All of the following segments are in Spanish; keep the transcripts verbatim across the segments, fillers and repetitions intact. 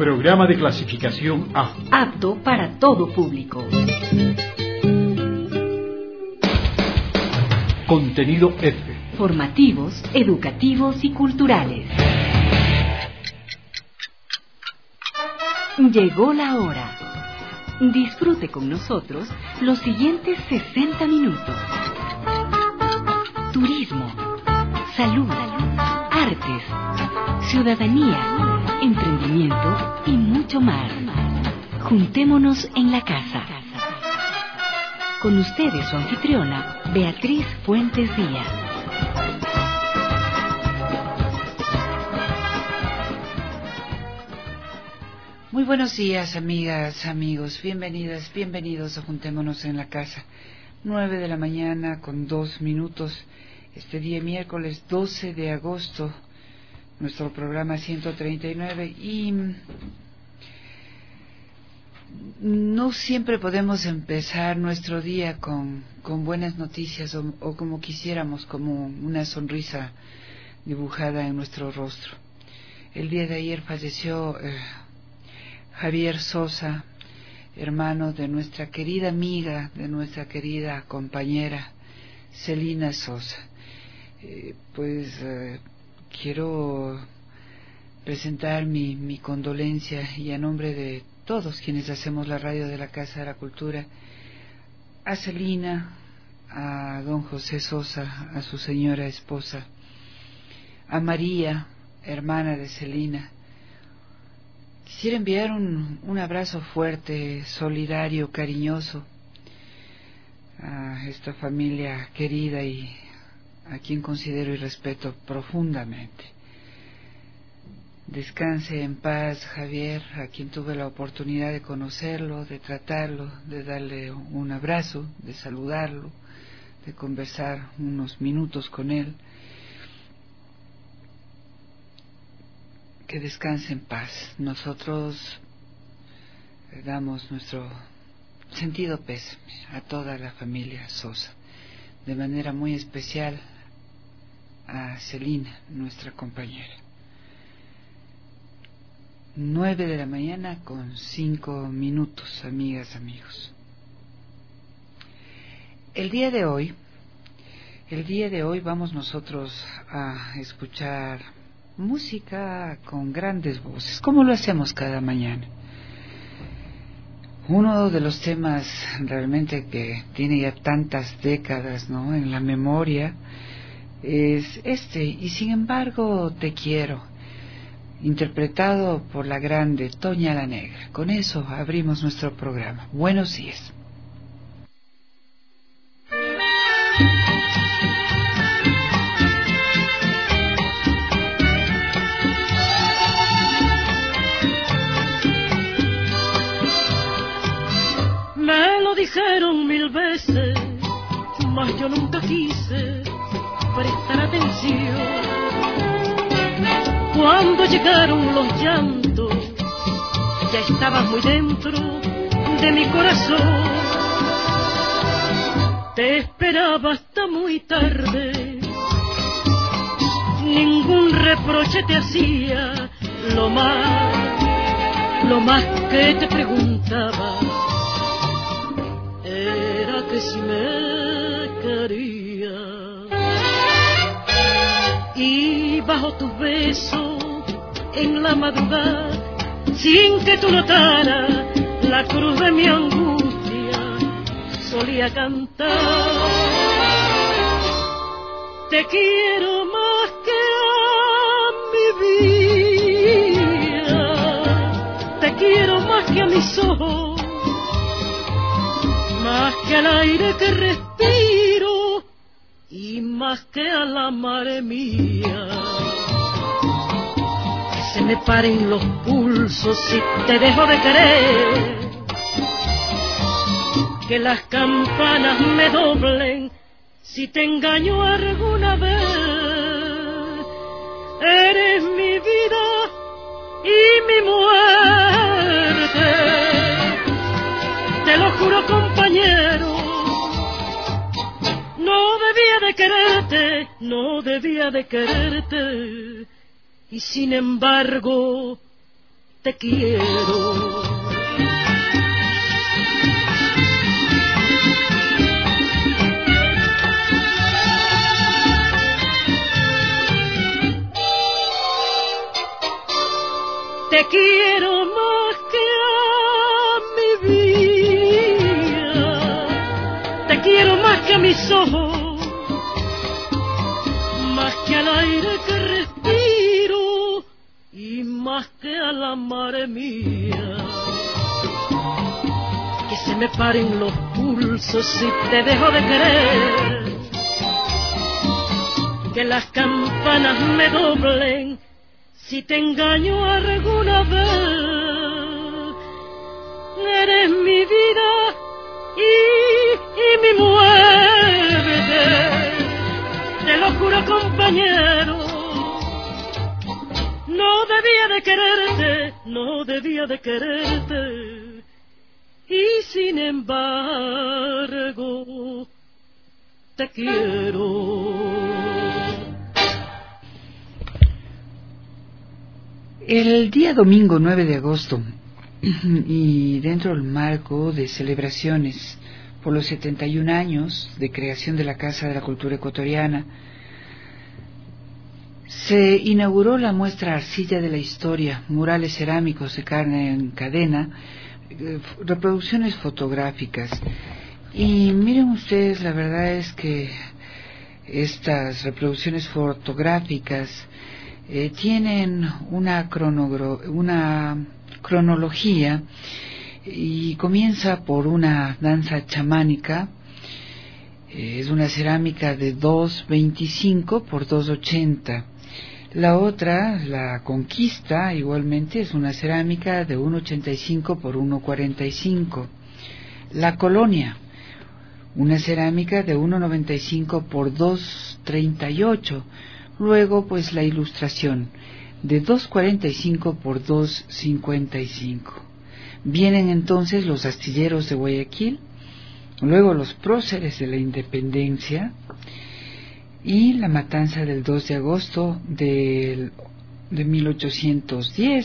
Programa de clasificación A. Apto para todo público. Contenido F. Formativos, educativos y culturales. Llegó la hora. Disfrute con nosotros los siguientes sesenta minutos. Turismo, salud, artes, ciudadanía, emprendimiento y mucho más. Juntémonos en la casa. Con ustedes su anfitriona, Beatriz Fuentes Díaz. Muy buenos días, amigas, amigos. Bienvenidas, bienvenidos a Juntémonos en la casa. Nueve de la mañana con dos minutos. Este día miércoles doce de agosto. Nuestro programa ciento treinta y nueve. Y no siempre podemos empezar nuestro día con, con buenas noticias o, o como quisiéramos, como una sonrisa dibujada en nuestro rostro. El día de ayer falleció eh, Javier Sosa, hermano de nuestra querida amiga, de nuestra querida compañera Celina Sosa. Eh, pues eh, quiero presentar mi, mi condolencia y a nombre de todos quienes hacemos la radio de la Casa de la Cultura, a Celina, a don José Sosa, a su señora esposa, a María, hermana de Celina. Quisiera enviar un, un abrazo fuerte, solidario, cariñoso a esta familia querida y a quien considero y respeto profundamente. Descanse en paz, Javier, a quien tuve la oportunidad de conocerlo, de tratarlo, de darle un abrazo, de saludarlo, de conversar unos minutos con él. Que descanse en paz. Nosotros le damos nuestro sentido pésame a toda la familia Sosa, de manera muy especial a Celina, nuestra compañera. Nueve de la mañana con cinco minutos, amigas, amigos. El día de hoy, el día de hoy vamos nosotros a escuchar música con grandes voces, como lo hacemos cada mañana. Uno de los temas realmente que tiene ya tantas décadas, ¿no?, en la memoria es este, y sin embargo te quiero, interpretado por la grande Toña la Negra. Con eso abrimos nuestro programa. Buenos días. Me lo dijeron mil veces, mas yo nunca quise prestar atención. Cuando llegaron los llantos, ya estabas muy dentro de mi corazón. Te esperaba hasta muy tarde, ningún reproche te hacía. Lo más, lo más que te preguntaba era que si me quería. Y bajo tus besos en la madrugada, sin que tú notaras la cruz de mi angustia, solía cantar: te quiero más que a mi vida, te quiero más que a mis ojos, más que al aire que respiro y más que a la madre mía. Que se me paren los pulsos si te dejo de querer, que las campanas me doblen si te engaño alguna vez. Eres mi vida y mi muerte, te lo juro, compañero. No debía de quererte, no debía de quererte, y sin embargo te quiero. Te quiero más que a mi vida, te quiero más que a mis ojos, más que al aire que respiro y más que a la madre mía. Que se me paren los pulsos si te dejo de querer, que las campanas me doblen si te engaño alguna vez. Eres mi vida y, y mi muerte, te lo juro compañero. No debía de quererte, no debía de quererte, y sin embargo te quiero. El día domingo nueve de agosto, y dentro del marco de celebraciones por los setenta y un años de creación de la Casa de la Cultura Ecuatoriana, se inauguró la muestra Arcilla de la Historia, murales cerámicos de Carmen Cadena, reproducciones fotográficas. Y miren ustedes, la verdad es que estas reproducciones fotográficas Eh, tienen una, una cronología y comienza por una danza chamánica. Eh, es una cerámica de dos veinticinco por dos ochenta. La otra, la Conquista, igualmente es una cerámica de uno ochenta y cinco por uno cuarenta y cinco. La Colonia, una cerámica de uno noventa y cinco por dos treinta y ocho. Luego, pues, la Ilustración, de dos cuarenta y cinco por dos cincuenta y cinco. Vienen entonces los astilleros de Guayaquil, luego los próceres de la Independencia y la matanza del dos de agosto de, de mil ochocientos diez,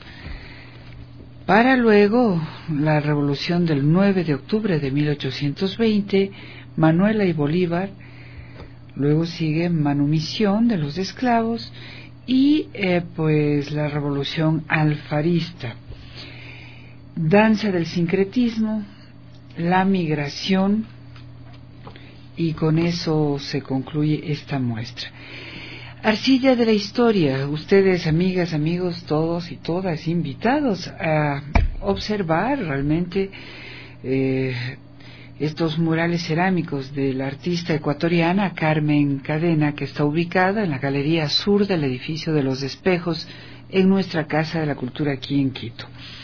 para luego la revolución del nueve de octubre de mil ochocientos veinte, Manuela y Bolívar. Luego sigue manumisión de los esclavos y eh, pues la revolución alfarista, danza del sincretismo, la migración, y con eso se concluye esta muestra. Arcilla de la Historia, ustedes, amigas, amigos, todos y todas invitados a observar realmente eh, estos murales cerámicos de la artista ecuatoriana Carmen Cadena, que está ubicada en la galería sur del edificio de los Espejos, en nuestra Casa de la Cultura aquí en Quito.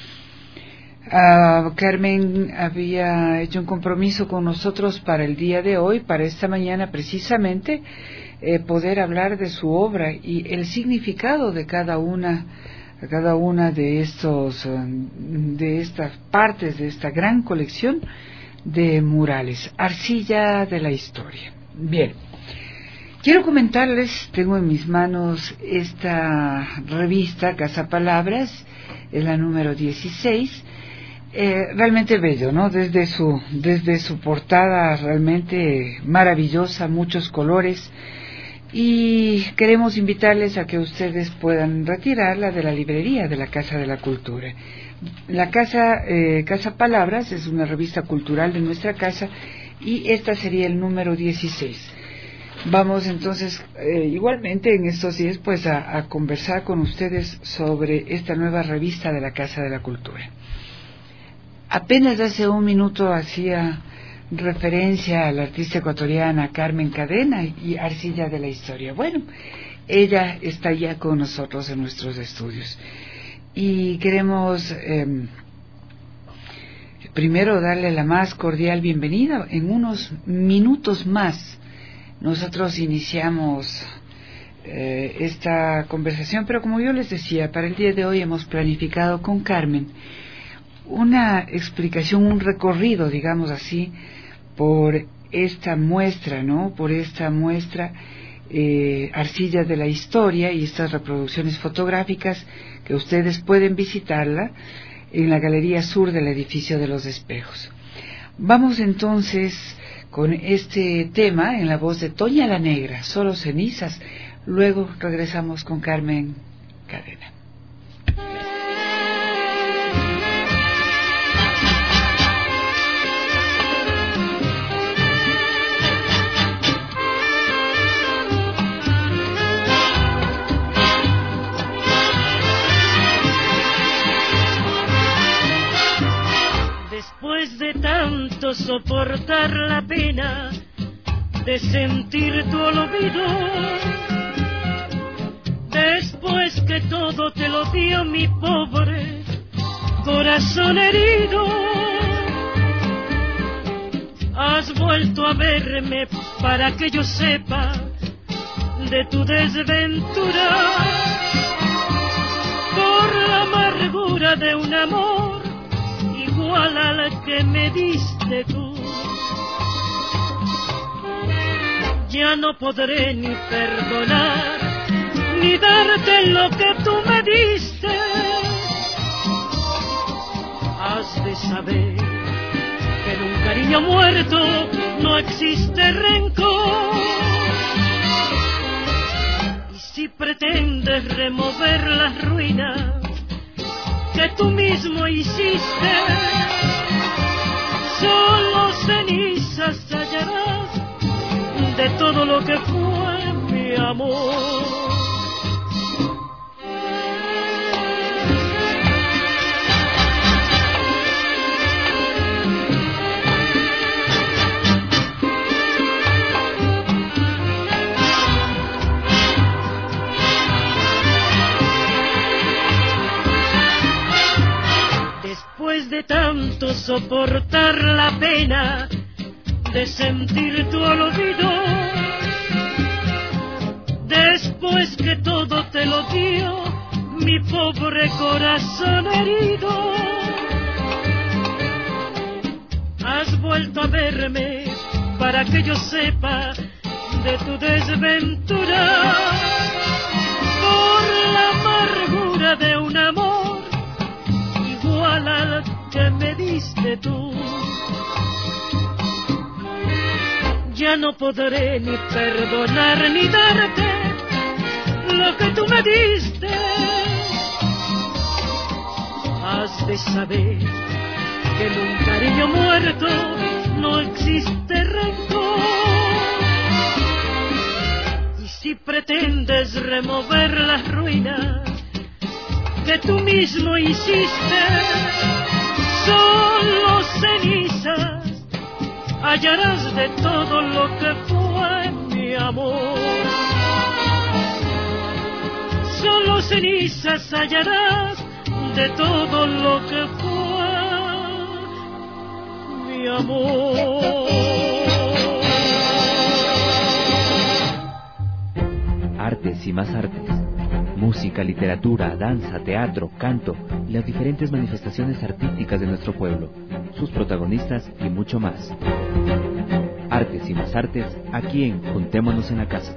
Uh, Carmen había hecho un compromiso con nosotros para el día de hoy, para esta mañana precisamente, eh, poder hablar de su obra y el significado de cada una, cada una de estos, de estas partes de esta gran colección de murales, Arcilla de la Historia. Bien, quiero comentarles, tengo en mis manos esta revista Casa Palabras, es la número dieciséis, eh, realmente bello, ¿no? Desde su, desde su portada realmente maravillosa, muchos colores, y queremos invitarles a que ustedes puedan retirarla de la librería de la Casa de la Cultura. La casa, eh, Casa Palabras es una revista cultural de nuestra casa y esta sería el número dieciséis. Vamos entonces eh, igualmente en estos días pues a, a conversar con ustedes sobre esta nueva revista de la Casa de la Cultura. Apenas hace un minuto hacía referencia a la artista ecuatoriana Carmen Cadena y Arcilla de la Historia. Bueno, ella está ya con nosotros en nuestros estudios. Y queremos eh, primero darle la más cordial bienvenida. En unos minutos más nosotros iniciamos eh, esta conversación, pero como yo les decía, para el día de hoy hemos planificado con Carmen una explicación, un recorrido, digamos así, por esta muestra, ¿no? Por esta muestra eh, Arcillas de la Historia y estas reproducciones fotográficas que ustedes pueden visitarla en la Galería Sur del Edificio de los Espejos. Vamos entonces con este tema en la voz de Toña la Negra, Solo Cenizas. Luego regresamos con Carmen Cadena. Después de tanto soportar la pena de sentir tu olvido, después que todo te lo dio mi pobre corazón herido, has vuelto a verme para que yo sepa de tu desventura, por la amargura de un amor igual al que me diste tú. Ya no podré ni perdonar ni darte lo que tú me diste. Has de saber que en un cariño muerto no existe rencor. Y si pretendes remover las ruinas que tú mismo hiciste, solo cenizas hallarás de todo lo que fue mi amor. Después de tanto soportar la pena de sentir tu olvido, después que todo te lo dio mi pobre corazón herido, has vuelto a verme para que yo sepa de tu desventura, por la amargura de un amor igual al que me diste tú. Ya no podré ni perdonar ni darte lo que tú me diste. Has de saber que en un cariño muerto no existe rencor. Y si pretendes remover las ruinas que tú mismo hiciste, solo cenizas hallarás de todo lo que fue mi amor. Solo cenizas hallarás de todo lo que fue mi amor. Artes y más artes. Música, literatura, danza, teatro, canto y las diferentes manifestaciones artísticas de nuestro pueblo, sus protagonistas y mucho más. Artes y más artes, aquí en Juntémonos en la Casa.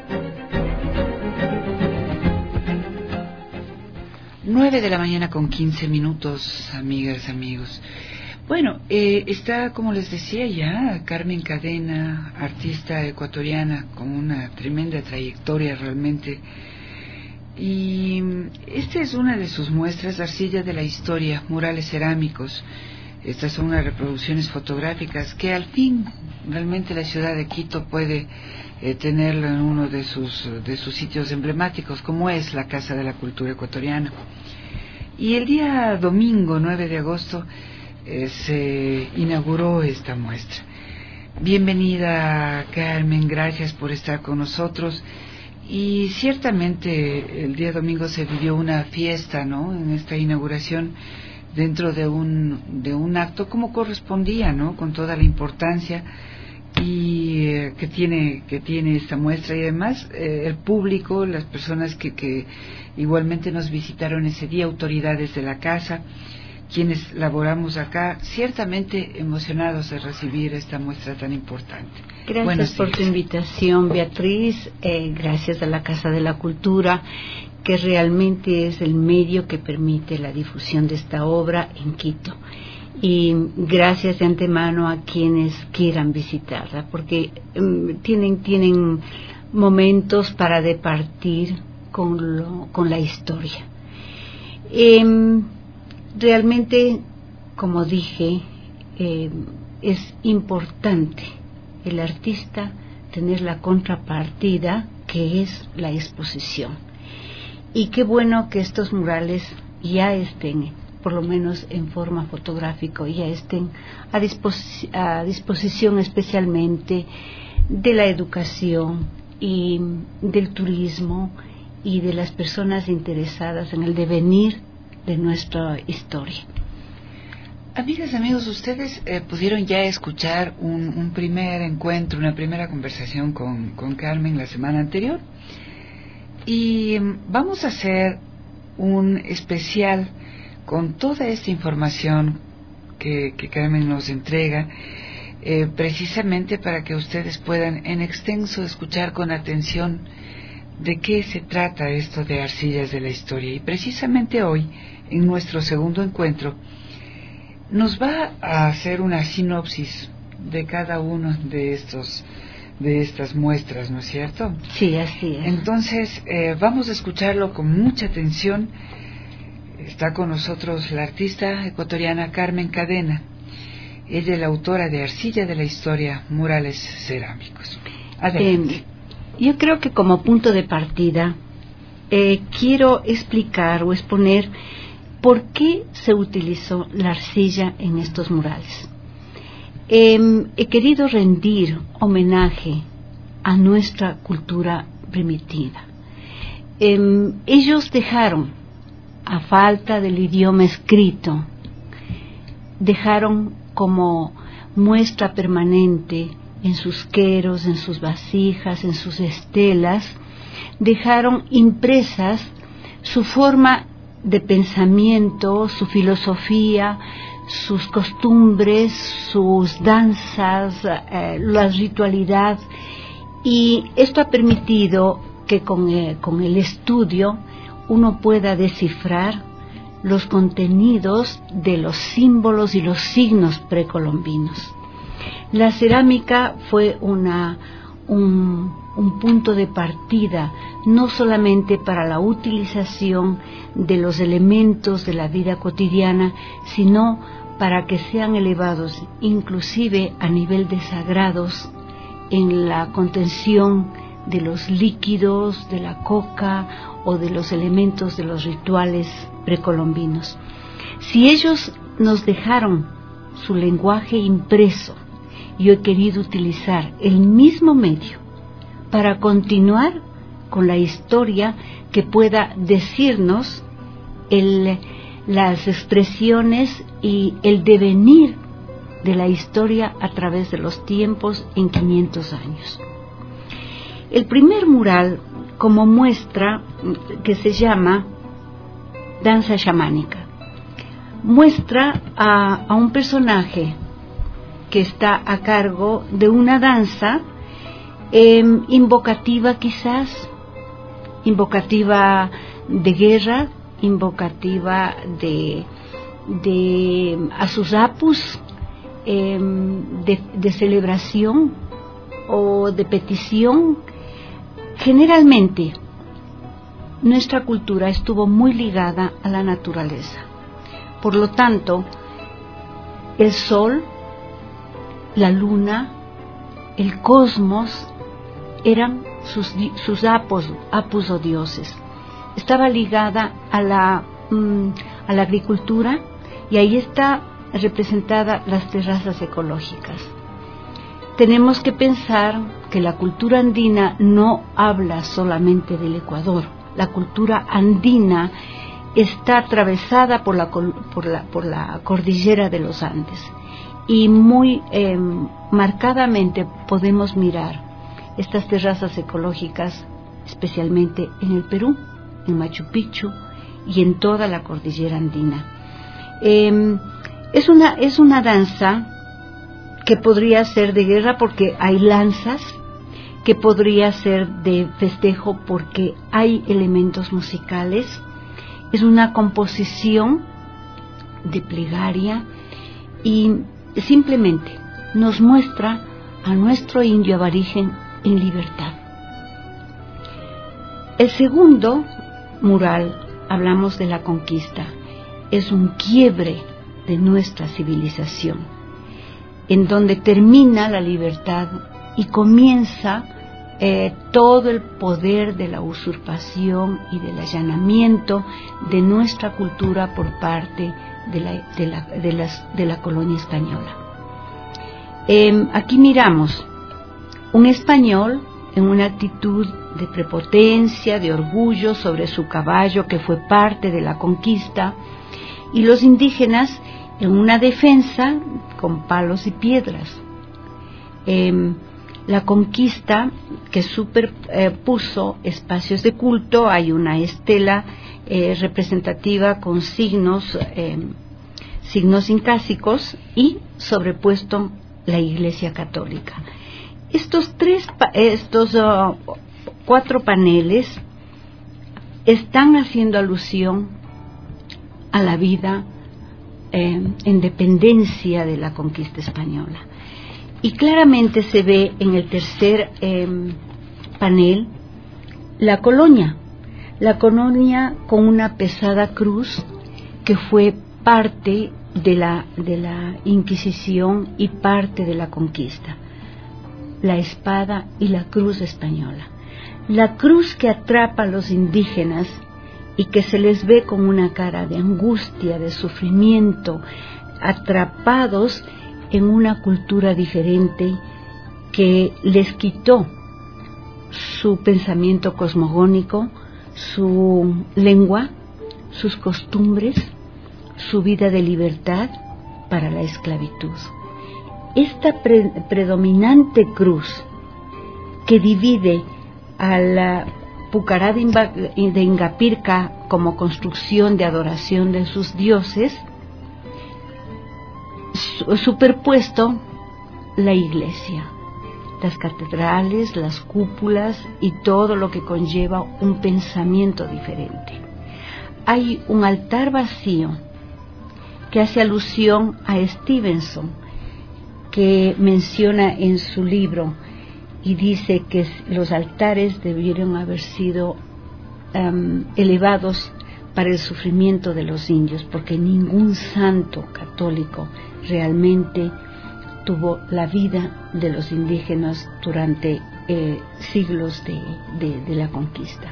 Nueve de la mañana con quince minutos, amigas, amigos. Bueno, eh, está, como les decía ya, Carmen Cadena, artista ecuatoriana con una tremenda trayectoria realmente. Y esta es una de sus muestras, Arcillas de la Historia, murales cerámicos. Estas son unas reproducciones fotográficas que al fin realmente la ciudad de Quito puede eh, tenerlo en uno de sus, de sus sitios emblemáticos, como es la Casa de la Cultura Ecuatoriana. Y el día domingo nueve de agosto eh, se inauguró esta muestra. Bienvenida, Carmen, gracias por estar con nosotros. Y ciertamente el día domingo se vivió una fiesta, ¿no?, en esta inauguración, dentro de un de un acto como correspondía, ¿no?, con toda la importancia y eh, que tiene que tiene esta muestra. Y además eh, el público, las personas que, que igualmente nos visitaron ese día, autoridades de la casa, quienes laboramos acá, ciertamente emocionados de recibir esta muestra tan importante. Gracias Buenos por días. tu invitación, Beatriz. Eh, gracias a la Casa de la Cultura, que realmente es el medio que permite la difusión de esta obra en Quito. Y gracias de antemano a quienes quieran visitarla, porque um, tienen tienen momentos para departir con lo, con la historia. Eh, realmente, como dije, eh, es importante el artista tener la contrapartida que es la exposición. Y qué bueno que estos murales ya estén, por lo menos en forma fotográfica, ya estén a, disposi- a disposición especialmente de la educación y del turismo y de las personas interesadas en el devenir de nuestra historia. Amigas, amigos, ustedes eh, pudieron ya escuchar un, un primer encuentro, una primera conversación con, con Carmen la semana anterior, y vamos a hacer un especial con toda esta información que, que Carmen nos entrega, eh, precisamente para que ustedes puedan en extenso escuchar con atención de qué se trata esto de Arcillas de la Historia. Y precisamente hoy, en nuestro segundo encuentro, nos va a hacer una sinopsis de cada uno de estos de estas muestras, ¿no es cierto? Sí, así es. Entonces, eh, vamos a escucharlo con mucha atención. Está con nosotros la artista ecuatoriana Carmen Cadena. Ella es la autora de Arcilla de la Historia, Murales Cerámicos. Adelante. Eh, yo creo que como punto de partida eh, quiero explicar o exponer por qué se utilizó la arcilla en estos murales. Eh, he querido rendir homenaje a nuestra cultura primitiva. Eh, ellos dejaron, a falta del idioma escrito, dejaron como muestra permanente en sus queros, en sus vasijas, en sus estelas, dejaron impresas su forma de pensamiento, su filosofía, sus costumbres, sus danzas, eh, la ritualidad, y esto ha permitido que con, eh, con el estudio uno pueda descifrar los contenidos de los símbolos y los signos precolombinos. La cerámica fue una, un, un punto de partida no solamente para la utilización de los elementos de la vida cotidiana, sino para que sean elevados inclusive a nivel de sagrados en la contención de los líquidos, de la coca o de los elementos de los rituales precolombinos. Si ellos nos dejaron su lenguaje impreso, yo he querido utilizar el mismo medio para continuar con la historia que pueda decirnos el, las expresiones y el devenir de la historia a través de los tiempos en quinientos años. El primer mural, como muestra, que se llama Danza Chamánica, muestra a, a un personaje que está a cargo de una danza eh, invocativa quizás, invocativa de guerra, invocativa de, de a sus apus, eh, de, de celebración o de petición. Generalmente nuestra cultura estuvo muy ligada a la naturaleza. Por lo tanto, el sol, la luna, el cosmos eran sus, sus apus, apus o dioses. Estaba ligada a la, mm, a la agricultura, y ahí está representada las terrazas ecológicas. Tenemos que pensar que la cultura andina no habla solamente del Ecuador. La cultura andina está atravesada por la, por la, por la cordillera de los Andes, y muy eh, marcadamente podemos mirar estas terrazas ecológicas, especialmente en el Perú, en Machu Picchu y en toda la cordillera andina. Eh, es una es una danza que podría ser de guerra porque hay lanzas, que podría ser de festejo porque hay elementos musicales. Es una composición de plegaria y simplemente nos muestra a nuestro indio aborigen en libertad. El segundo mural, hablamos de la conquista, es un quiebre de nuestra civilización, en donde termina la libertad y comienza eh, todo el poder de la usurpación y del allanamiento de nuestra cultura por parte de la, de la, de las, de la colonia española. Eh, aquí miramos un español en una actitud de prepotencia, de orgullo sobre su caballo que fue parte de la conquista, y los indígenas en una defensa con palos y piedras. Eh, la conquista que superpuso eh, espacios de culto, hay una estela eh, representativa con signos, eh, signos incásicos y sobrepuesto la Iglesia Católica. Estos tres, estos uh, cuatro paneles están haciendo alusión a la vida eh, en dependencia de la conquista española. Y claramente se ve en el tercer eh, panel la colonia, la colonia con una pesada cruz que fue parte de la, de la Inquisición y parte de la conquista. La espada y la cruz española. La cruz que atrapa a los indígenas y que se les ve con una cara de angustia, de sufrimiento, atrapados en una cultura diferente que les quitó su pensamiento cosmogónico, su lengua, sus costumbres, su vida de libertad para la esclavitud. Esta pre- predominante cruz que divide a la Pucará de, Imba, de Ingapirca como construcción de adoración de sus dioses, su, superpuesto la iglesia, las catedrales, las cúpulas y todo lo que conlleva un pensamiento diferente. Hay un altar vacío que hace alusión a Stevenson, que menciona en su libro y dice que los altares debieron haber sido um, elevados para el sufrimiento de los indios, porque ningún santo católico realmente tuvo la vida de los indígenas durante eh, siglos de, de, de la conquista.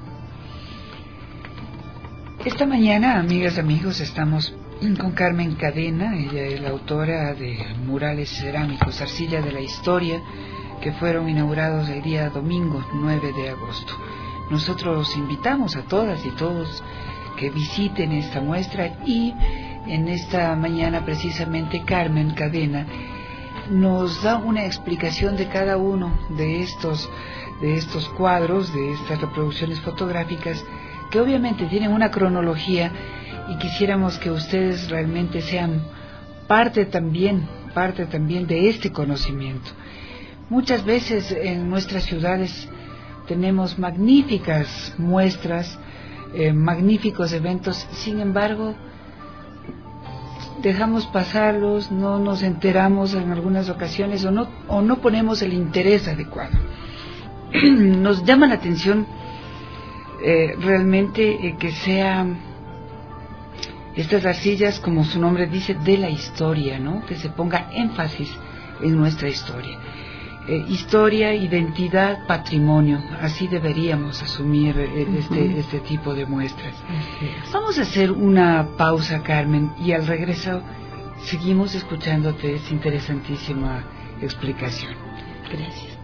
Esta mañana, amigas y amigos, estamos con Carmen Cadena. Ella es la autora de murales cerámicos Arcilla de la Historia, que fueron inaugurados el día domingo nueve de agosto. Nosotros los invitamos a todas y todos que visiten esta muestra, y en esta mañana precisamente Carmen Cadena nos da una explicación de cada uno de estos, de estos cuadros, de estas reproducciones fotográficas, que obviamente tienen una cronología, y quisiéramos que ustedes realmente sean parte también, parte también de este conocimiento. Muchas veces en nuestras ciudades tenemos magníficas muestras, eh, magníficos eventos, sin embargo dejamos pasarlos, no nos enteramos en algunas ocasiones, o no, o no ponemos el interés adecuado. Nos llama la atención eh, realmente eh, que sean estas arcillas, como su nombre dice, de la historia, ¿no? Que se ponga énfasis en nuestra historia. Eh, historia, identidad, patrimonio, así deberíamos asumir eh, este, uh-huh. este tipo de muestras. Uh-huh. Vamos a hacer una pausa, Carmen, y al regreso seguimos escuchándote esta interesantísima explicación. Gracias.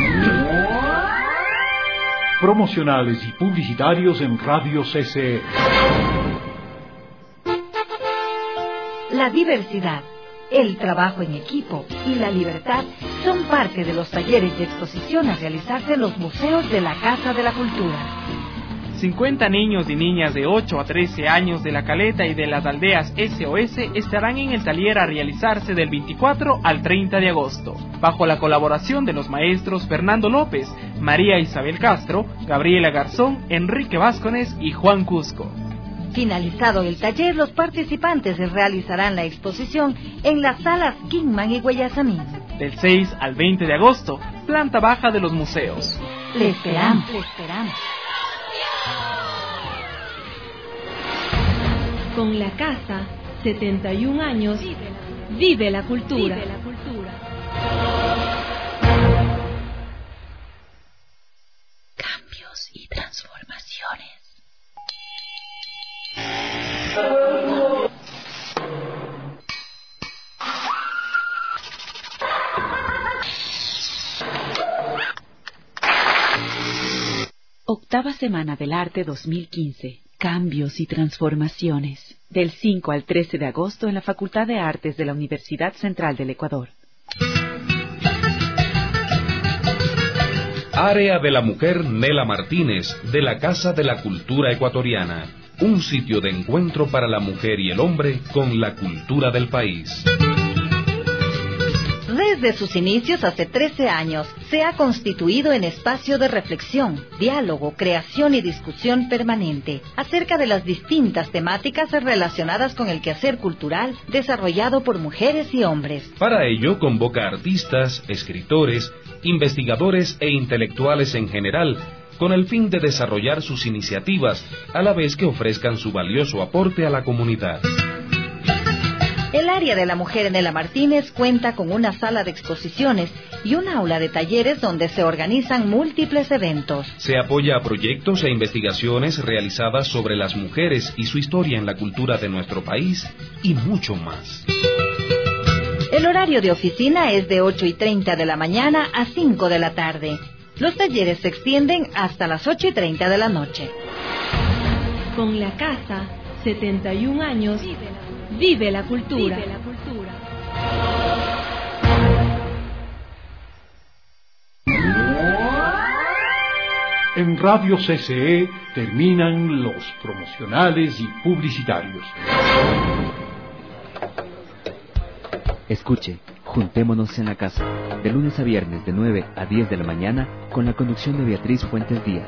Promocionales y publicitarios en Radio C C E. La diversidad, el trabajo en equipo y la libertad son parte de los talleres de exposición a realizarse en los museos de la Casa de la Cultura. cincuenta niños y niñas de ocho a trece años de La Caleta y de las aldeas S O S estarán en el taller a realizarse del veinticuatro al treinta de agosto, bajo la colaboración de los maestros Fernando López, María Isabel Castro, Gabriela Garzón, Enrique Vázquez y Juan Cusco. Finalizado el taller, los participantes realizarán la exposición en las salas Kingman y Guayasamín. Del seis al veinte de agosto, planta baja de los museos. Le esperamos. Le esperamos. Con la casa, setenta y un años, vive la cultura. Vive la cultura. Cambios y transformaciones. Octava Semana del Arte dos mil quince. Cambios y transformaciones. Del cinco al trece de agosto en la Facultad de Artes de la Universidad Central del Ecuador. Área de la Mujer Nela Martínez, de la Casa de la Cultura Ecuatoriana. Un sitio de encuentro para la mujer y el hombre con la cultura del país. Desde sus inicios hace trece años, se ha constituido en espacio de reflexión, diálogo, creación y discusión permanente acerca de las distintas temáticas relacionadas con el quehacer cultural desarrollado por mujeres y hombres. Para ello convoca artistas, escritores, investigadores e intelectuales en general, con el fin de desarrollar sus iniciativas, a la vez que ofrezcan su valioso aporte a la comunidad. El área de la mujer Nela Martínez cuenta con una sala de exposiciones y un aula de talleres donde se organizan múltiples eventos. Se apoya a proyectos e investigaciones realizadas sobre las mujeres y su historia en la cultura de nuestro país y mucho más. El horario de oficina es de ocho y treinta de la mañana a cinco de la tarde. Los talleres se extienden hasta las ocho y treinta de la noche. Con la casa, setenta y un años, vive la cultura. Vive la cultura. En Radio C C E terminan los promocionales y publicitarios. Escuche, Juntémonos en la Casa, de lunes a viernes de nueve a diez de la mañana, con la conducción de Beatriz Fuentes Díaz.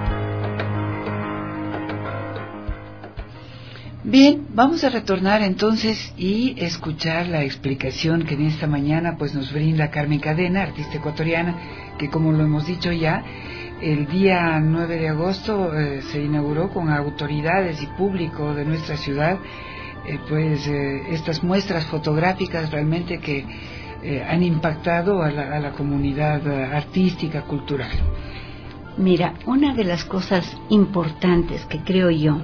Bien, vamos a retornar entonces y escuchar la explicación que en esta mañana pues nos brinda Carmen Cadena, artista ecuatoriana, que como lo hemos dicho ya, el día nueve de agosto eh, se inauguró con autoridades y público de nuestra ciudad, eh, pues eh, estas muestras fotográficas realmente que eh, han impactado a la, a la comunidad artística, cultural. Mira, una de las cosas importantes que creo yo,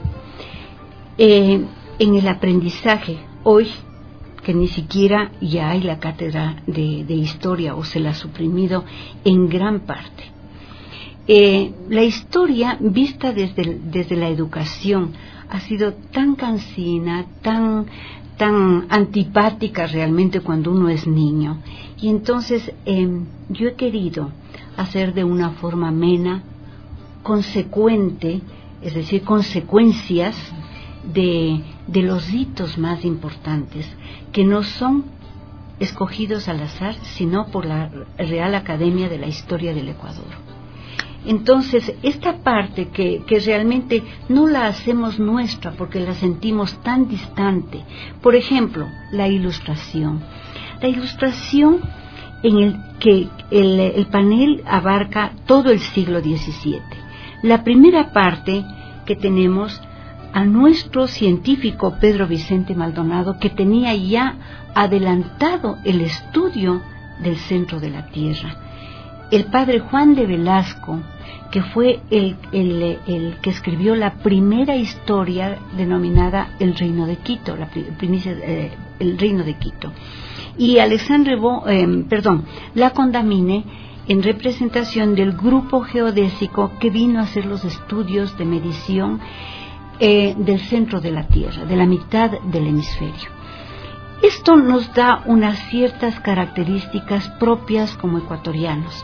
Eh, en el aprendizaje, hoy que ni siquiera ya hay la cátedra de, de historia o se la ha suprimido en gran parte. Eh, la historia vista desde, desde la educación ha sido tan cansina, tan, tan antipática realmente cuando uno es niño. Y entonces eh, yo he querido hacer de una forma amena, consecuente, es decir, consecuencias De, de los hitos más importantes, que no son escogidos al azar, sino por la Real Academia de la Historia del Ecuador. Entonces, esta parte que, que realmente no la hacemos nuestra porque la sentimos tan distante, por ejemplo, la ilustración. La ilustración en el que el, el panel abarca todo el siglo diecisiete. La primera parte que tenemos a nuestro científico Pedro Vicente Maldonado, que tenía ya adelantado el estudio del centro de la Tierra. El padre Juan de Velasco, que fue el, el, el que escribió la primera historia denominada El Reino de Quito, la primicia, eh, El Reino de Quito. Y Alexandre Bo, eh, perdón, la Condamine, en representación del grupo geodésico que vino a hacer los estudios de medición Eh, del centro de la Tierra, de la mitad del hemisferio. Esto nos da unas ciertas características propias como ecuatorianos.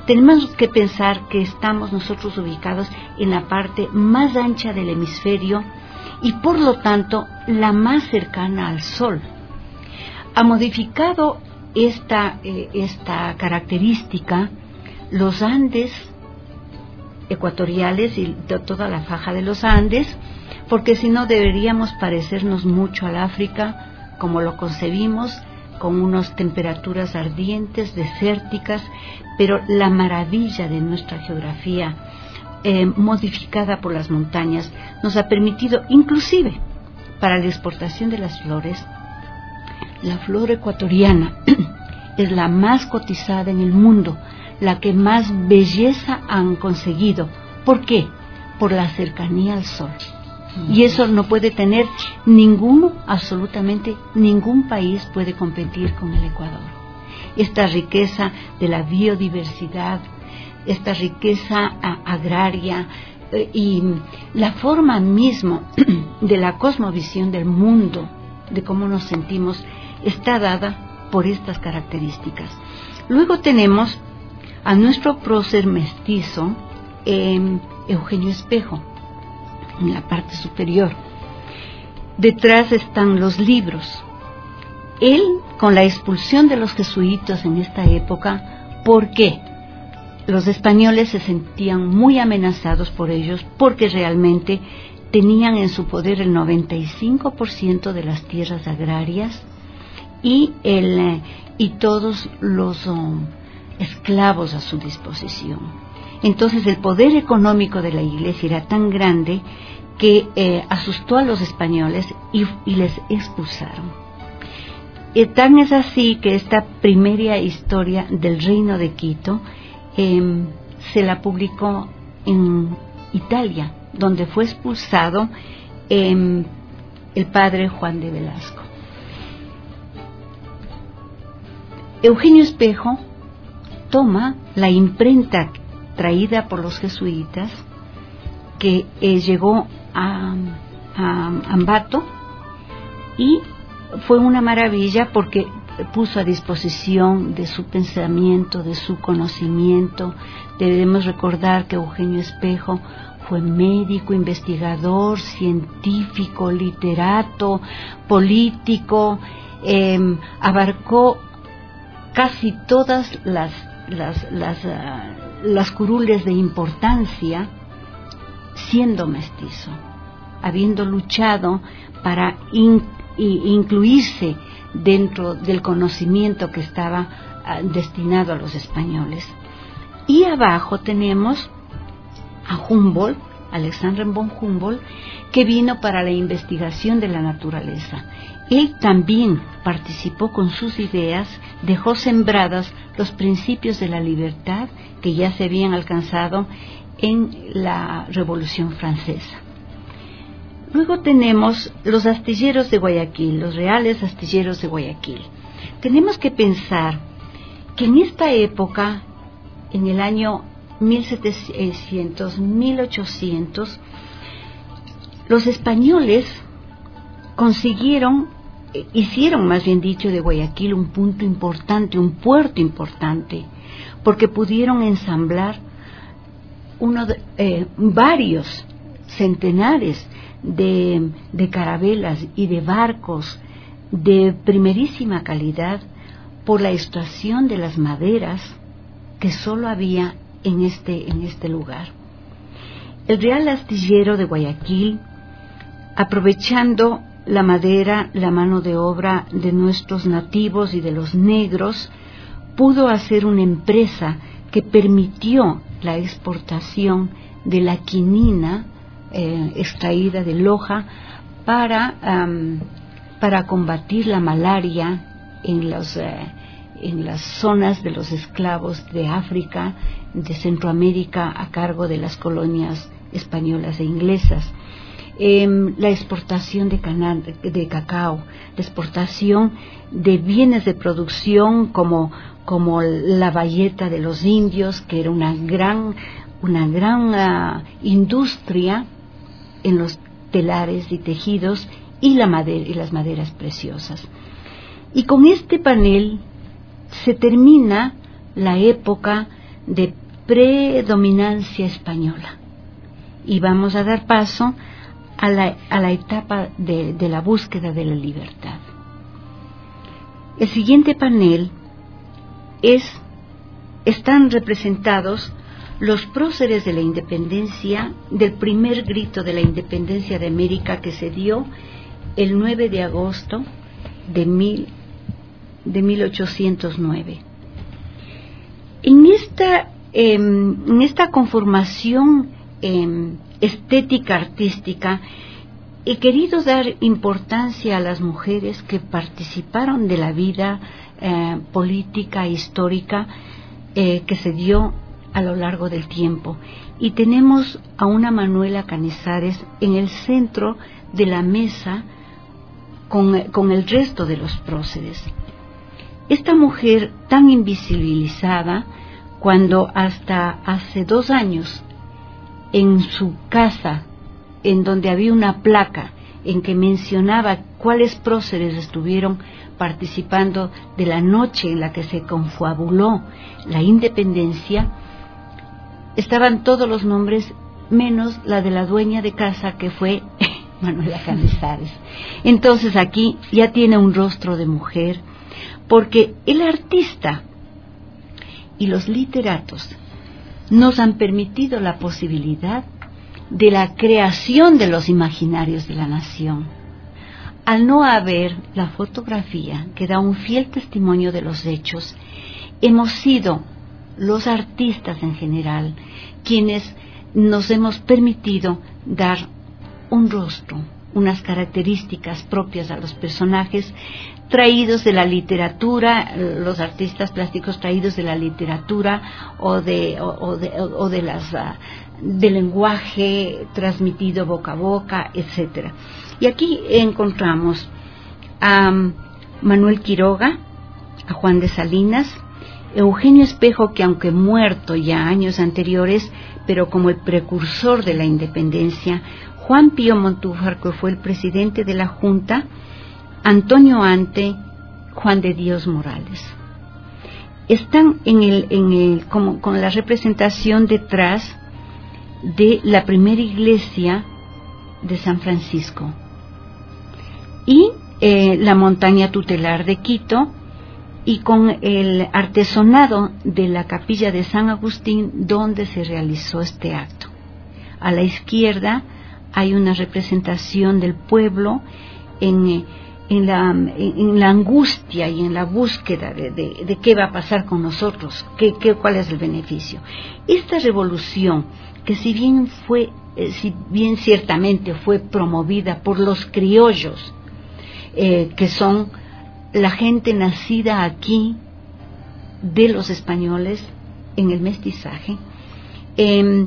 tenemos que pensar que estamos nosotros ubicados en la parte más ancha del hemisferio y por lo tanto la más cercana al Sol. Ha modificado esta, eh, esta característica los Andes ecuatoriales y de toda la faja de los Andes, porque si no deberíamos parecernos mucho al África como lo concebimos, con unas temperaturas ardientes, desérticas, pero la maravilla de nuestra geografía eh, modificada por las montañas nos ha permitido, inclusive para la exportación de las flores, la flor ecuatoriana es la más cotizada en el mundo, la que más belleza han conseguido. ¿Por qué? Por la cercanía al sol. Y eso no puede tener ninguno, absolutamente ningún país puede competir con el Ecuador. Esta riqueza de la biodiversidad, esta riqueza agraria eh, y la forma mismo de la cosmovisión del mundo, de cómo nos sentimos, está dada por estas características. Luego tenemos a nuestro prócer mestizo, eh, Eugenio Espejo, en la parte superior. Detrás están los libros. Él, con la expulsión de los jesuitas en esta época, ¿por qué? Los españoles se sentían muy amenazados por ellos porque realmente tenían en su poder el noventa y cinco por ciento de las tierras agrarias y, el, y todos los um, esclavos a su disposición. Entonces el poder económico de la iglesia era tan grande que eh, asustó a los españoles y, y les expulsaron. Y tan es así que esta primera historia del Reino de Quito eh, se la publicó en Italia, donde fue expulsado eh, el padre Juan de Velasco. Eugenio Espejo toma la imprenta traída por los jesuitas que eh, llegó a, a Ambato y fue una maravilla porque puso a disposición de su pensamiento, de su conocimiento. Debemos recordar que Eugenio Espejo fue médico, investigador, científico, literato, político, eh, abarcó casi todas las las las uh, las curules de importancia siendo mestizo, habiendo luchado para in, i, incluirse dentro del conocimiento que estaba uh, destinado a los españoles. Y abajo tenemos a Humboldt, Alexander von Humboldt, que vino para la investigación de la naturaleza. Él también participó con sus ideas, dejó sembradas los principios de la libertad que ya se habían alcanzado en la Revolución Francesa. Luego tenemos los astilleros de Guayaquil, los reales astilleros de Guayaquil. Tenemos que pensar que en esta época, en el año mil setecientos, mil ochocientos, los españoles consiguieron, hicieron más bien dicho de Guayaquil un punto importante, un puerto importante, porque pudieron ensamblar uno de, eh, varios centenares de, de carabelas y de barcos de primerísima calidad por la extracción de las maderas que solo había en este, en este lugar. El Real Astillero de Guayaquil, aprovechando la madera, la mano de obra de nuestros nativos y de los negros, pudo hacer una empresa que permitió la exportación de la quinina eh, extraída de Loja para, um, para combatir la malaria en, los, eh, en las zonas de los esclavos de África, de Centroamérica, a cargo de las colonias españolas e inglesas. Eh, la exportación de, cana, de cacao, la exportación de bienes de producción como, como la bayeta de los indios, que era una gran, una gran uh, industria en los telares y tejidos, y, la madera, y las maderas preciosas. Y con este panel se termina la época de predominancia española. Y vamos a dar paso a la, a la etapa de, de la búsqueda de la libertad. El siguiente panel es, están representados los próceres de la independencia, del primer grito de la independencia de América que se dio el nueve de agosto de, mil, de mil ochocientos nueve. En esta, eh, en esta conformación eh, estética artística, he querido dar importancia a las mujeres que participaron de la vida eh, política e histórica eh, que se dio a lo largo del tiempo. Y tenemos a una Manuela Cañizares en el centro de la mesa con, con el resto de los próceres. Esta mujer tan invisibilizada, cuando hasta hace dos años en su casa, en donde había una placa en que mencionaba cuáles próceres estuvieron participando de la noche en la que se confabuló la independencia, estaban todos los nombres menos la de la dueña de casa, que fue Manuela Cañizares. Entonces aquí ya tiene un rostro de mujer, porque el artista y los literatos nos han permitido la posibilidad de la creación de los imaginarios de la nación. Al no haber la fotografía que da un fiel testimonio de los hechos, hemos sido los artistas en general quienes nos hemos permitido dar un rostro, unas características propias a los personajes traídos de la literatura, los artistas plásticos traídos de la literatura o de, o, o de, o de las uh, del lenguaje transmitido boca a boca, etcétera. Y aquí encontramos a um, Manuel Quiroga, a Juan de Salinas, Eugenio Espejo, que aunque muerto ya años anteriores, pero como el precursor de la independencia, Juan Pío Montúfar, que fue el presidente de la Junta, Antonio Ante, Juan de Dios Morales. Están en el, en el, como, con la representación detrás de la primera iglesia de San Francisco y eh, la montaña tutelar de Quito, y con el artesonado de la capilla de San Agustín, donde se realizó este acto. A la izquierda hay una representación del pueblo en, en, la, en la angustia y en la búsqueda de, de, de qué va a pasar con nosotros, qué, qué, cuál es el beneficio. Esta revolución, que si bien fue, eh, si bien ciertamente fue promovida por los criollos, eh, que son la gente nacida aquí de los españoles en el mestizaje, eh,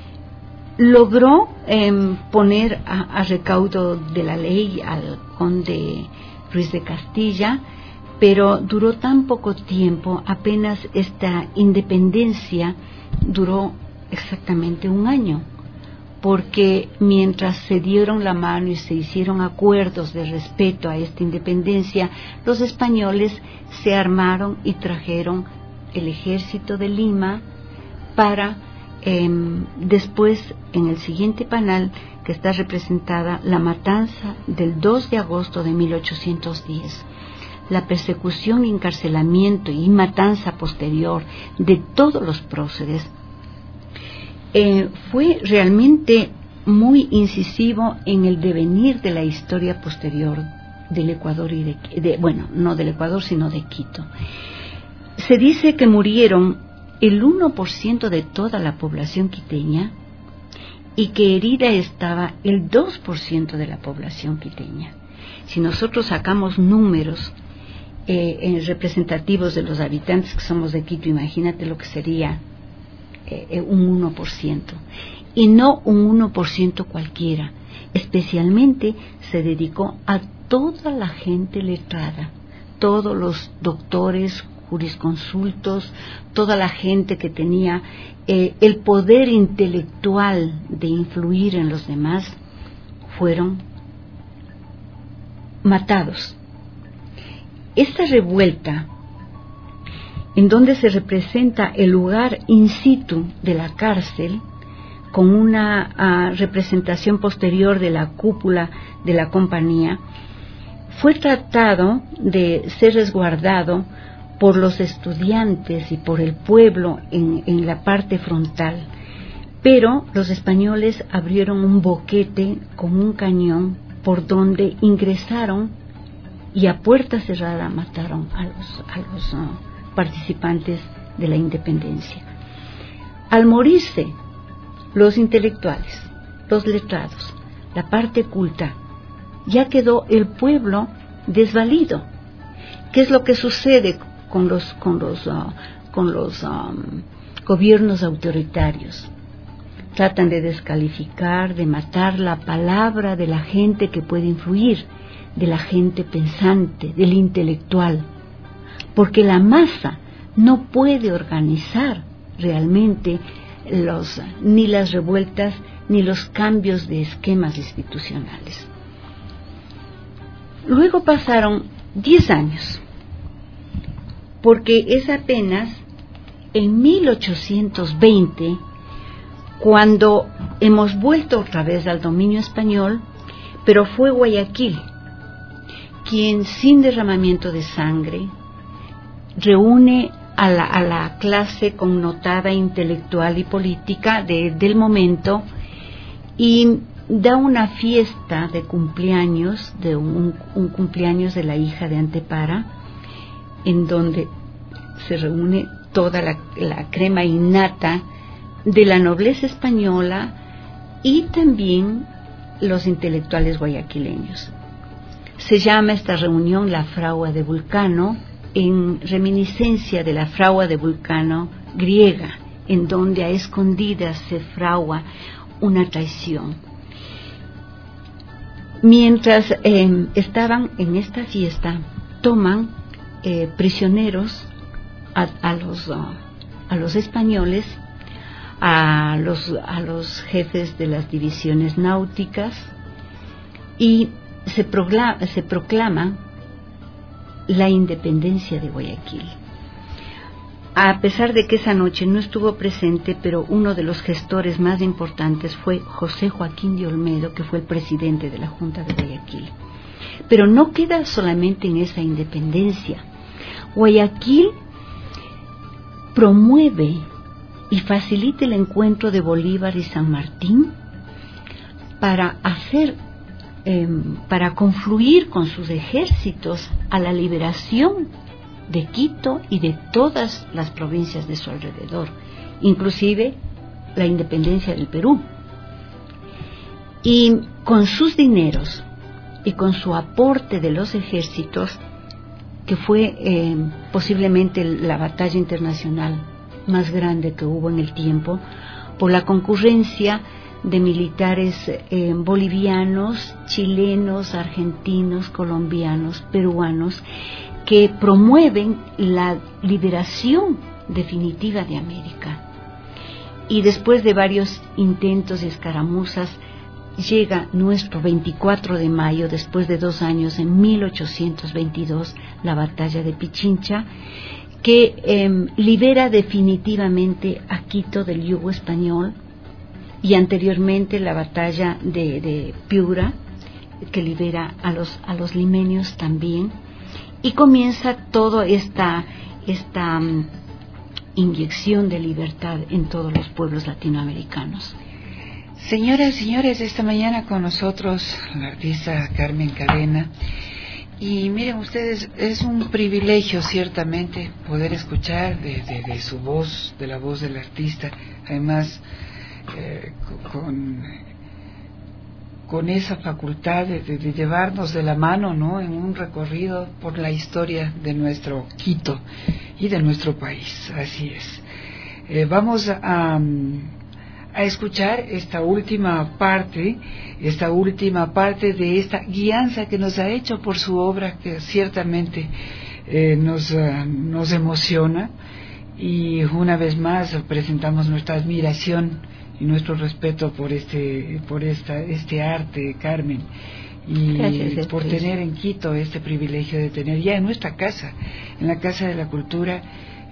logró eh, poner a, a recaudo de la ley al conde Ruiz de Castilla, pero duró tan poco tiempo, apenas esta independencia duró exactamente un año, porque mientras se dieron la mano y se hicieron acuerdos de respeto a esta independencia, los españoles se armaron y trajeron el ejército de Lima para eh, después, en el siguiente panel, que está representada la matanza del dos de agosto de mil ochocientos diez. La persecución, encarcelamiento y matanza posterior de todos los próceres Eh, fue realmente muy incisivo en el devenir de la historia posterior del Ecuador y de, de bueno, no del Ecuador, sino de Quito. Se dice que murieron el uno por ciento de toda la población quiteña y que herida estaba el dos por ciento de la población quiteña. Si nosotros sacamos números eh, eh, representativos de los habitantes que somos de Quito, imagínate lo que sería Eh, un uno por ciento, y no un uno por ciento cualquiera. Especialmente se dedicó a toda la gente letrada, todos los doctores, jurisconsultos, toda la gente que tenía eh, el poder intelectual de influir en los demás, fueron matados. Esta revuelta en donde se representa el lugar in situ de la cárcel, con una uh, representación posterior de la cúpula de la compañía, fue tratado de ser resguardado por los estudiantes y por el pueblo en, en la parte frontal, pero los españoles abrieron un boquete con un cañón por donde ingresaron y a puerta cerrada mataron a los, a los uh, participantes de la independencia. Al morirse los intelectuales, los letrados, la parte culta, ya quedó el pueblo desvalido. ¿Qué es lo que sucede con los con los uh, con los um, gobiernos autoritarios? Tratan de descalificar, de matar la palabra de la gente que puede influir, de la gente pensante, del intelectual, porque la masa no puede organizar realmente los ni las revueltas ni los cambios de esquemas institucionales. Luego pasaron diez años, porque es apenas en mil ochocientos veinte cuando hemos vuelto otra vez al dominio español, pero fue Guayaquil quien, sin derramamiento de sangre, reúne a la, a la clase connotada intelectual y política de, del momento y da una fiesta de cumpleaños, de un, un cumpleaños de la hija de Antepara, en donde se reúne toda la, la crema innata de la nobleza española y también los intelectuales guayaquileños. Se llama esta reunión la Fragua de Vulcano, en reminiscencia de la Fragua de Vulcano griega, en donde a escondidas se fragua una traición. Mientras eh, estaban en esta fiesta, toman eh, prisioneros a, a los uh, a los españoles, a los a los jefes de las divisiones náuticas, y se proclama, se proclama la independencia de Guayaquil. A pesar de que esa noche no estuvo presente, pero uno de los gestores más importantes fue José Joaquín de Olmedo, que fue el presidente de la Junta de Guayaquil. Pero no queda solamente en esa independencia. Guayaquil promueve y facilita el encuentro de Bolívar y San Martín para hacer eh, para confluir con sus ejércitos a la liberación de Quito y de todas las provincias de su alrededor, inclusive la independencia del Perú. Y con sus dineros y con su aporte de los ejércitos, que fue eh, posiblemente la batalla internacional más grande que hubo en el tiempo, por la concurrencia de militares eh, bolivianos, chilenos, argentinos, colombianos, peruanos, que promueven la liberación definitiva de América. Y después de varios intentos y escaramuzas, llega nuestro veinticuatro de mayo, después de dos años, en mil ochocientos veintidós, la batalla de Pichincha, que eh, libera definitivamente a Quito del yugo español, y anteriormente la batalla de, de Piura, que libera a los, a los limeños también, y comienza toda esta, esta um, inyección de libertad en todos los pueblos latinoamericanos. Señoras y señores, esta mañana con nosotros la artista Carmen Cadena. Y miren ustedes, es un privilegio ciertamente poder escuchar de, de, de su voz, de la voz del artista, además eh, con, con esa facultad de, de, de llevarnos de la mano, ¿no?, en un recorrido por la historia de nuestro Quito y de nuestro país. Así es. Eh, vamos a... a escuchar esta última parte, esta última parte de esta guianza que nos ha hecho por su obra, que ciertamente eh, nos, uh, nos emociona, y una vez más presentamos nuestra admiración y nuestro respeto por este, por esta, este arte, Carmen, y Gracias, por tener en Quito este privilegio de tener ya en nuestra casa, en la Casa de la Cultura,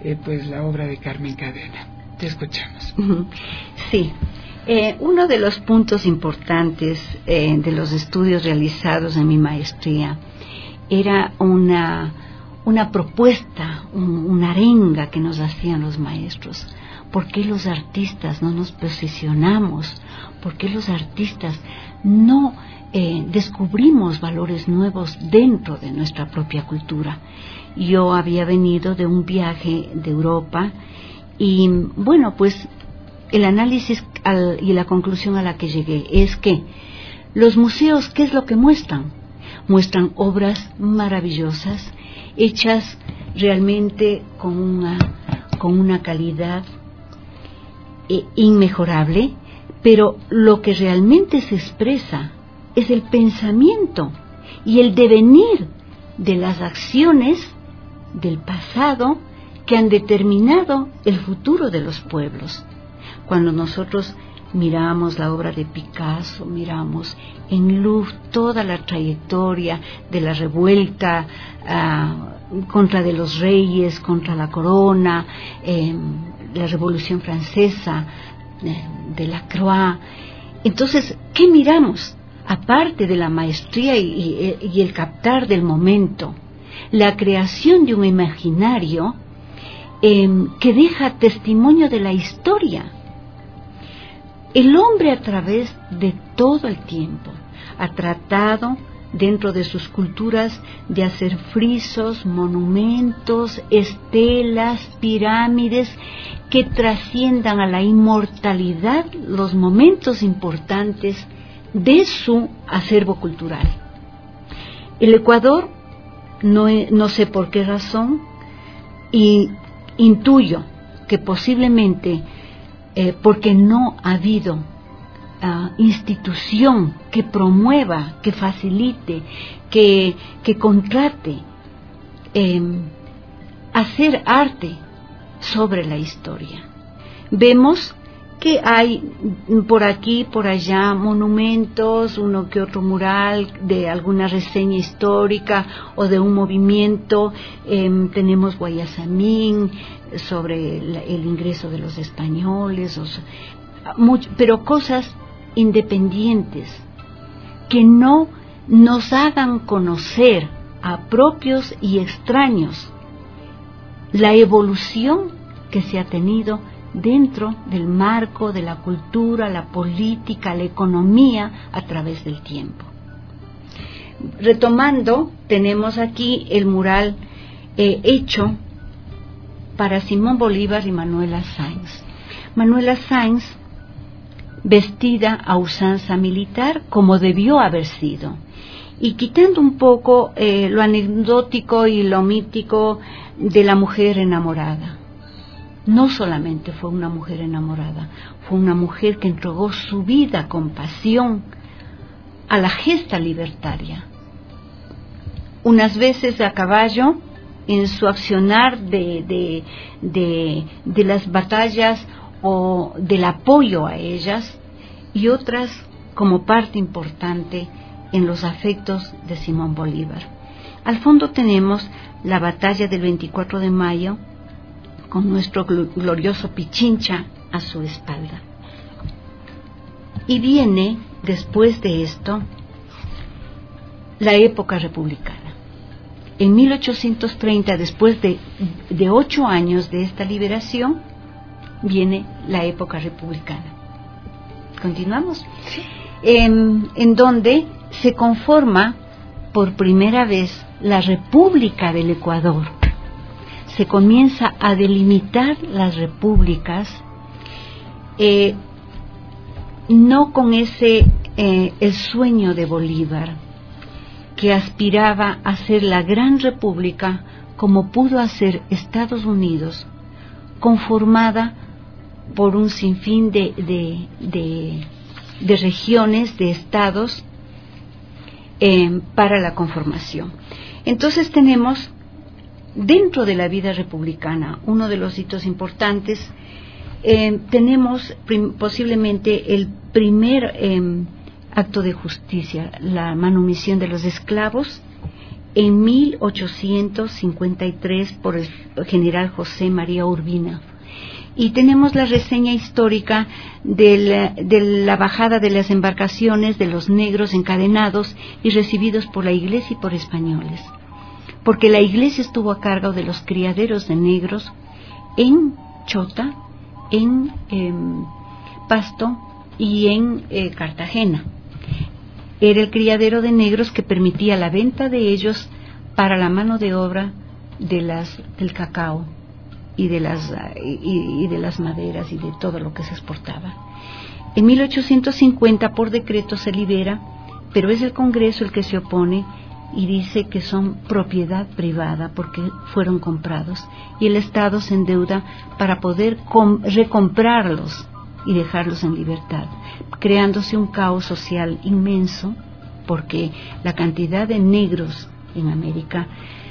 eh, pues la obra de Carmen Cadena. Te escuchamos. Sí. Eh, uno de los puntos importantes eh, de los estudios realizados en mi maestría era una, una propuesta, un, una arenga que nos hacían los maestros. ¿Por qué los artistas no nos posicionamos? ¿Por qué los artistas no eh, descubrimos valores nuevos dentro de nuestra propia cultura? Yo había venido de un viaje de Europa y, bueno, pues el análisis al, y la conclusión a la que llegué es que los museos, ¿qué es lo que muestran? Muestran obras maravillosas, hechas realmente con una, con una calidad eh, inmejorable, pero lo que realmente se expresa es el pensamiento y el devenir de las acciones del pasado que han determinado el futuro de los pueblos. Cuando nosotros miramos la obra de Picasso, miramos en Louvre toda la trayectoria de la revuelta uh, contra de los reyes, contra la corona, eh, la Revolución Francesa, eh, de Lacroix. Entonces, ¿qué miramos? Aparte de la maestría y, y, y el captar del momento, la creación de un imaginario eh, que deja testimonio de la historia. El hombre a través de todo el tiempo ha tratado dentro de sus culturas de hacer frisos, monumentos, estelas, pirámides que trasciendan a la inmortalidad los momentos importantes de su acervo cultural. El Ecuador, no, no sé por qué razón, y intuyo que posiblemente Eh, porque no ha habido uh, institución que promueva, que facilite, que, que contrate eh, hacer arte sobre la historia. Vemos que hay por aquí, por allá, monumentos, uno que otro mural de alguna reseña histórica o de un movimiento. Eh, tenemos Guayasamín sobre el, el ingreso de los españoles, o sea, mucho, pero cosas independientes que no nos hagan conocer a propios y extraños la evolución que se ha tenido dentro del marco de la cultura, la política, la economía a través del tiempo. Retomando, tenemos aquí el mural eh, hecho para Simón Bolívar y Manuela Sáenz. Manuela Sáenz vestida a usanza militar como debió haber sido, y quitando un poco eh, lo anecdótico y lo mítico de la mujer enamorada. No solamente fue una mujer enamorada, fue una mujer que entregó su vida con pasión a la gesta libertaria. Unas veces a caballo en su accionar de, de, de, de las batallas o del apoyo a ellas, y otras como parte importante en los afectos de Simón Bolívar. Al fondo tenemos la batalla del veinticuatro de mayo, con nuestro glorioso Pichincha a su espalda. Y viene, después de esto, la época republicana. En mil ochocientos treinta, después de, de ocho años de esta liberación, viene la época republicana. ¿Continuamos? Sí. En, en donde se conforma por primera vez la República del Ecuador. Se comienza a delimitar las repúblicas, eh, no con ese eh, el sueño de Bolívar, que aspiraba a ser la gran república como pudo hacer Estados Unidos, conformada por un sinfín de, de, de, de regiones, de estados eh, para la conformación. Entonces tenemos dentro de la vida republicana uno de los hitos importantes. Eh, tenemos prim, posiblemente el primer eh, acto de justicia, la manumisión de los esclavos en mil ochocientos cincuenta y tres por el general José María Urbina. Y tenemos la reseña histórica de la, de la bajada de las embarcaciones de los negros encadenados y recibidos por la iglesia y por españoles, porque la iglesia estuvo a cargo de los criaderos de negros en Chota, en eh, Pasto y en eh, Cartagena. Era el criadero de negros que permitía la venta de ellos para la mano de obra de las, del cacao y de las y, y de las maderas y de todo lo que se exportaba. En mil ochocientos cincuenta por decreto se libera, pero es el Congreso el que se opone y dice que son propiedad privada porque fueron comprados, y el Estado se endeuda para poder recomprarlos y dejarlos en libertad, creándose un caos social inmenso, porque la cantidad de negros en América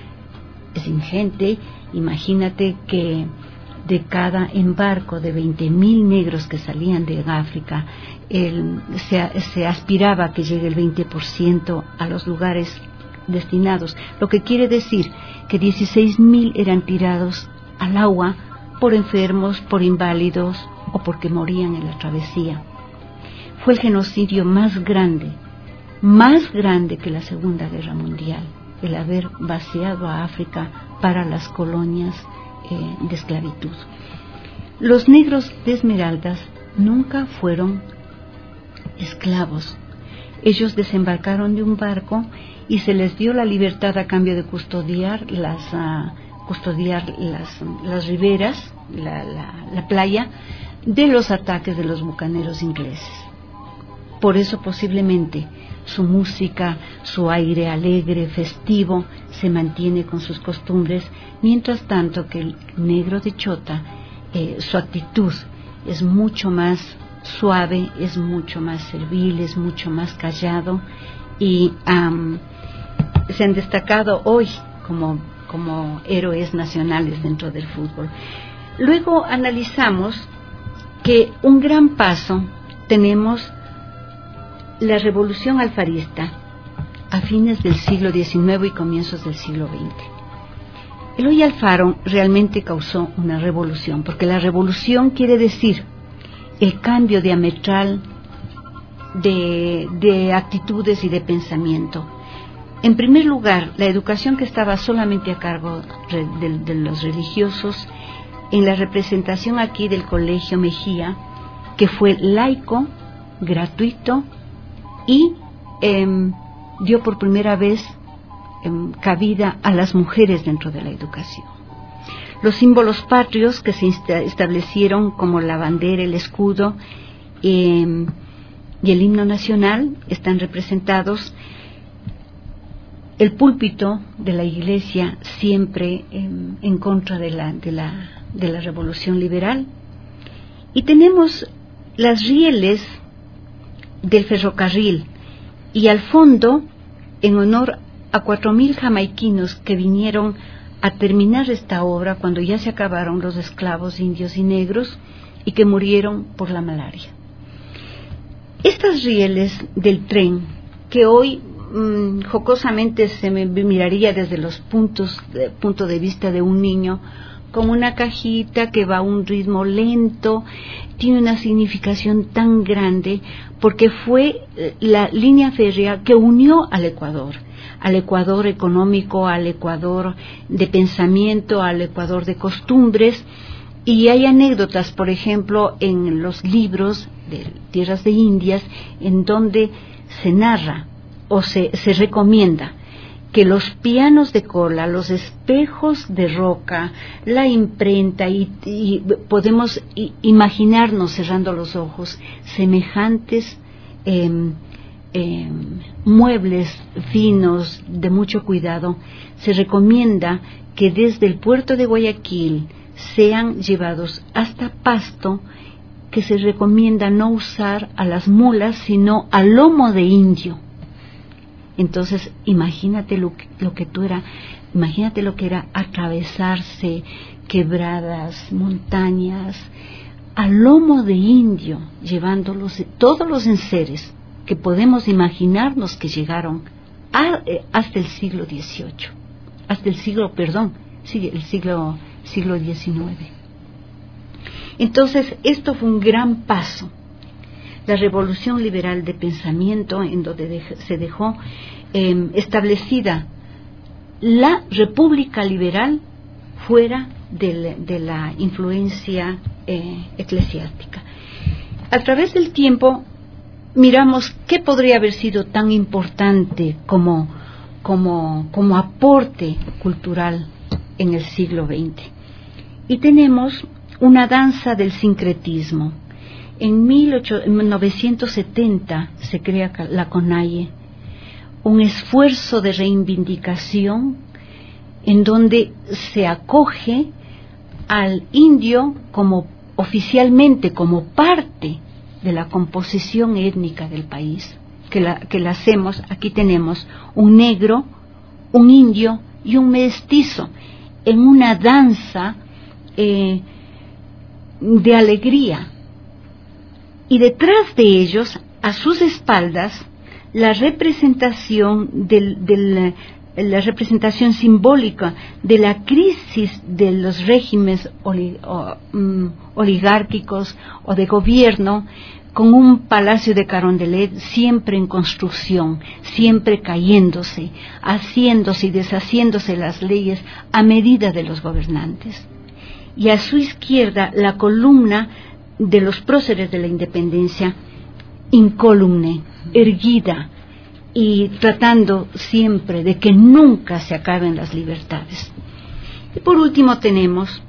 es ingente. Imagínate que de cada embarco de veinte mil negros que salían de África, el, se, se aspiraba a que llegue el veinte por ciento a los lugares destinados, lo que quiere decir que dieciséis mil eran tirados al agua por enfermos, por inválidos o porque morían en la travesía. Fue el genocidio más grande, más grande que la Segunda Guerra Mundial, el haber vaciado a África para las colonias eh, de esclavitud. Los negros de Esmeraldas nunca fueron esclavos. Ellos desembarcaron de un barco y se les dio la libertad a cambio de custodiar las uh, custodiar las, las riberas, la, la, la playa, de los ataques de los bucaneros ingleses. Por eso posiblemente su música, su aire alegre, festivo, se mantiene con sus costumbres, mientras tanto que el negro de Chota, eh, su actitud es mucho más suave, es mucho más servil, es mucho más callado, y um, se han destacado hoy como, como héroes nacionales dentro del fútbol. Luego analizamos que un gran paso tenemos la revolución alfarista a fines del siglo diecinueve y comienzos del siglo veinte. Eloy Alfaro realmente causó una revolución, porque la revolución quiere decir el cambio diametral de, de actitudes y de pensamiento. En primer lugar, la educación que estaba solamente a cargo de, de, de los religiosos, en la representación aquí del Colegio Mejía, que fue laico, gratuito, y eh, dio por primera vez eh, cabida a las mujeres dentro de la educación. Los símbolos patrios que se establecieron, como la bandera, el escudo eh, y el himno nacional, están representados. El púlpito de la iglesia siempre eh, en contra de la, de, la, de la revolución liberal. Y tenemos las rieles del ferrocarril, y al fondo, en honor a cuatro mil jamaiquinos que vinieron a terminar esta obra cuando ya se acabaron los esclavos indios y negros y que murieron por la malaria. Estas rieles del tren, que hoy mmm, jocosamente se me miraría desde los puntos de, punto de vista de un niño, como una cajita que va a un ritmo lento, tiene una significación tan grande porque fue la línea férrea que unió al Ecuador, al Ecuador económico, al Ecuador de pensamiento, al Ecuador de costumbres. Y hay anécdotas, por ejemplo, en los libros de Tierras de Indias, en donde se narra o se, se recomienda que los pianos de cola, los espejos de roca, la imprenta, y, y podemos i, imaginarnos cerrando los ojos semejantes eh, eh, muebles finos de mucho cuidado. Se recomienda que desde el puerto de Guayaquil sean llevados hasta Pasto, que se recomienda no usar a las mulas sino al lomo de indio. Entonces, imagínate lo que, lo que tú era, imagínate lo que era atravesarse quebradas, montañas, al lomo de indio, llevándolos todos los enseres que podemos imaginarnos que llegaron a, eh, hasta el siglo dieciocho, hasta el siglo, perdón, sí, el siglo, siglo diecinueve. Entonces, esto fue un gran paso. La revolución liberal de pensamiento, en donde dej- se dejó eh, establecida la república liberal fuera de, de la influencia eh, eclesiástica. A través del tiempo miramos qué podría haber sido tan importante como, como, como aporte cultural en el siglo veinte. Y tenemos una danza del sincretismo. En mil novecientos setenta se crea la CONAIE, un esfuerzo de reivindicación en donde se acoge al indio como oficialmente como parte de la composición étnica del país, que la, que la hacemos. Aquí tenemos un negro, un indio y un mestizo en una danza eh, de alegría. Y detrás de ellos, a sus espaldas, la representación del, del, la representación simbólica de la crisis de los regímenes oli, o, um, oligárquicos o de gobierno, con un palacio de Carondelet siempre en construcción, siempre cayéndose, haciéndose y deshaciéndose las leyes a medida de los gobernantes. Y a su izquierda la columna de los próceres de la independencia, incólume, erguida, y tratando siempre de que nunca se acaben las libertades. Y por último tenemos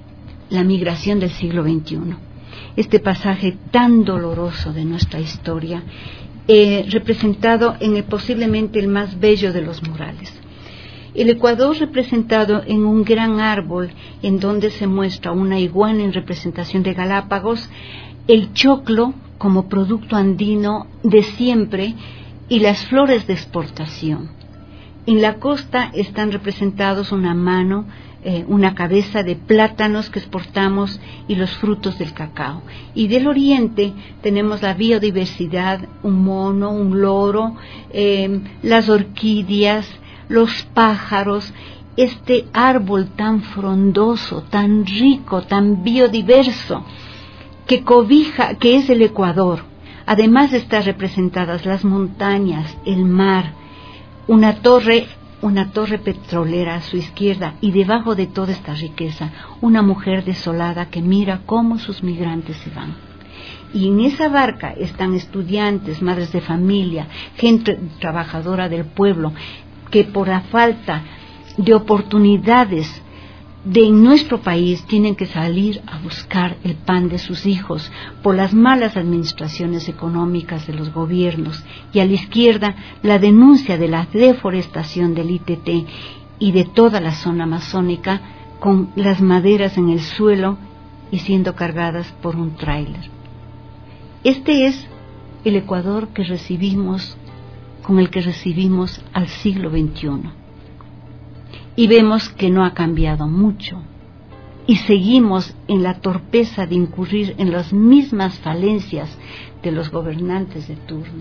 la migración del siglo veintiuno, este pasaje tan doloroso de nuestra historia, eh, representado en el, posiblemente el más bello de los murales. El Ecuador representado en un gran árbol en donde se muestra una iguana en representación de Galápagos, el choclo como producto andino de siempre y las flores de exportación. En la costa están representados una mano, eh, una cabeza de plátanos que exportamos y los frutos del cacao. Y del oriente tenemos la biodiversidad, un mono, un loro, eh, las orquídeas, los pájaros, este árbol tan frondoso, tan rico, tan biodiverso, que cobija, que es el Ecuador. Además están representadas las montañas, el mar, una torre, una torre petrolera a su izquierda, y debajo de toda esta riqueza, una mujer desolada que mira cómo sus migrantes se van. Y en esa barca están estudiantes, madres de familia, gente trabajadora del pueblo, que por la falta de oportunidades de en nuestro país tienen que salir a buscar el pan de sus hijos por las malas administraciones económicas de los gobiernos. Y a la izquierda la denuncia de la deforestación del I T T y de toda la zona amazónica, con las maderas en el suelo y siendo cargadas por un tráiler. Este es el Ecuador que recibimos, con el que recibimos al siglo veintiuno. Y vemos que no ha cambiado mucho. Y seguimos en la torpeza de incurrir en las mismas falencias de los gobernantes de turno.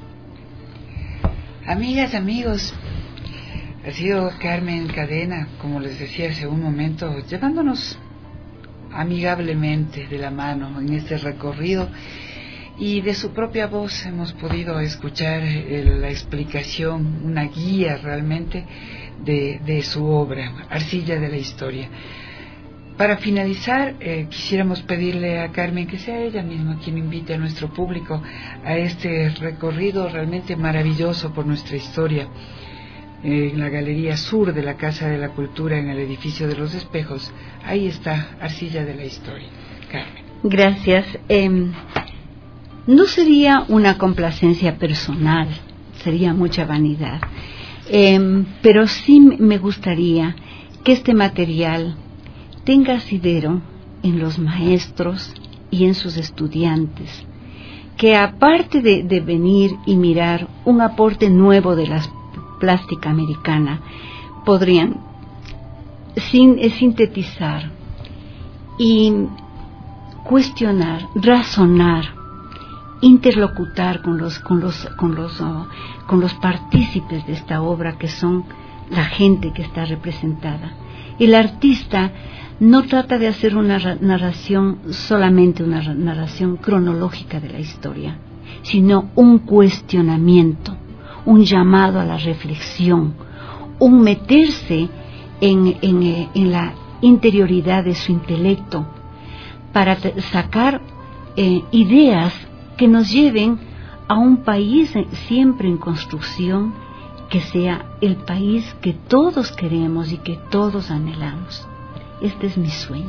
Amigas, amigos, ha sido Carmen Cadena, como les decía hace un momento, llevándonos amigablemente de la mano en este recorrido, y de su propia voz hemos podido escuchar el, la explicación, una guía realmente de, de su obra, Arcilla de la Historia. Para finalizar, eh, quisiéramos pedirle a Carmen que sea ella misma quien invite a nuestro público a este recorrido realmente maravilloso por nuestra historia, eh, en la Galería Sur de la Casa de la Cultura, en el edificio de los Espejos. Ahí está Arcilla de la Historia. Carmen. Gracias. Eh, no sería una complacencia personal, sería mucha vanidad, eh, pero sí me gustaría que este material tenga asidero en los maestros y en sus estudiantes, que aparte de, de venir y mirar un aporte nuevo de la plástica americana, podrían sin, eh, sintetizar y cuestionar, razonar interlocutar con los con los con los uh, con los partícipes de esta obra, que son la gente que está representada. El artista no trata de hacer una narración, solamente una narración cronológica de la historia, sino un cuestionamiento, un llamado a la reflexión, un meterse en, en, en la interioridad de su intelecto para sacar eh, ideas que nos lleven a un país siempre en construcción, que sea el país que todos queremos y que todos anhelamos. Este es mi sueño,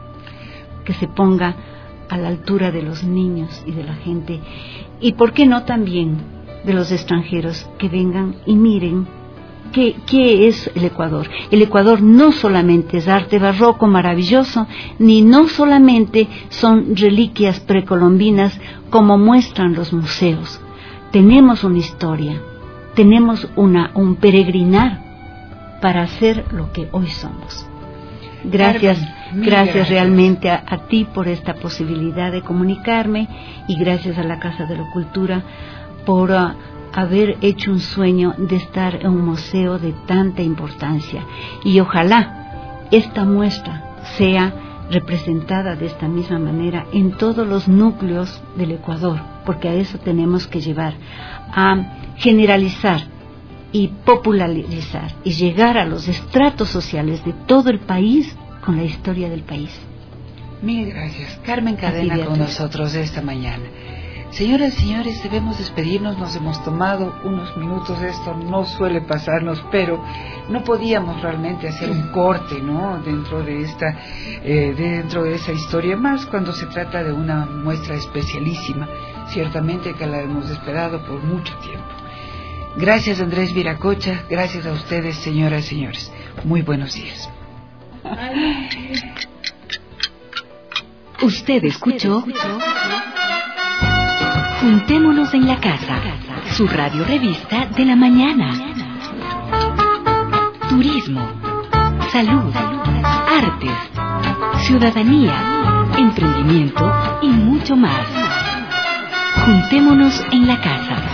que se ponga a la altura de los niños y de la gente, y por qué no también de los extranjeros, que vengan y miren qué, qué es el Ecuador. El Ecuador no solamente es arte barroco maravilloso, ni no solamente son reliquias precolombinas como muestran los museos. Tenemos una historia, tenemos una, un peregrinar para hacer lo que hoy somos. Gracias, gracias, gracias realmente a, a ti por esta posibilidad de comunicarme, y gracias a la Casa de la Cultura por uh, haber hecho un sueño de estar en un museo de tanta importancia. Y ojalá esta muestra sea representada de esta misma manera en todos los núcleos del Ecuador, porque a eso tenemos que llevar, a generalizar y popularizar y llegar a los estratos sociales de todo el país con la historia del país. Mil gracias. Carmen Cadena con nosotros esta mañana. Señoras y señores, debemos despedirnos, nos hemos tomado unos minutos, esto no suele pasarnos, pero no podíamos realmente hacer un corte, ¿no?, dentro de esta, eh, dentro de esa historia, más cuando se trata de una muestra especialísima, ciertamente que la hemos esperado por mucho tiempo. Gracias, Andrés Viracocha, gracias a ustedes, señoras y señores. Muy buenos días. Usted escuchó Juntémonos en la Casa, su radio revista de la mañana. Turismo, salud, artes, ciudadanía, emprendimiento y mucho más. Juntémonos en la Casa.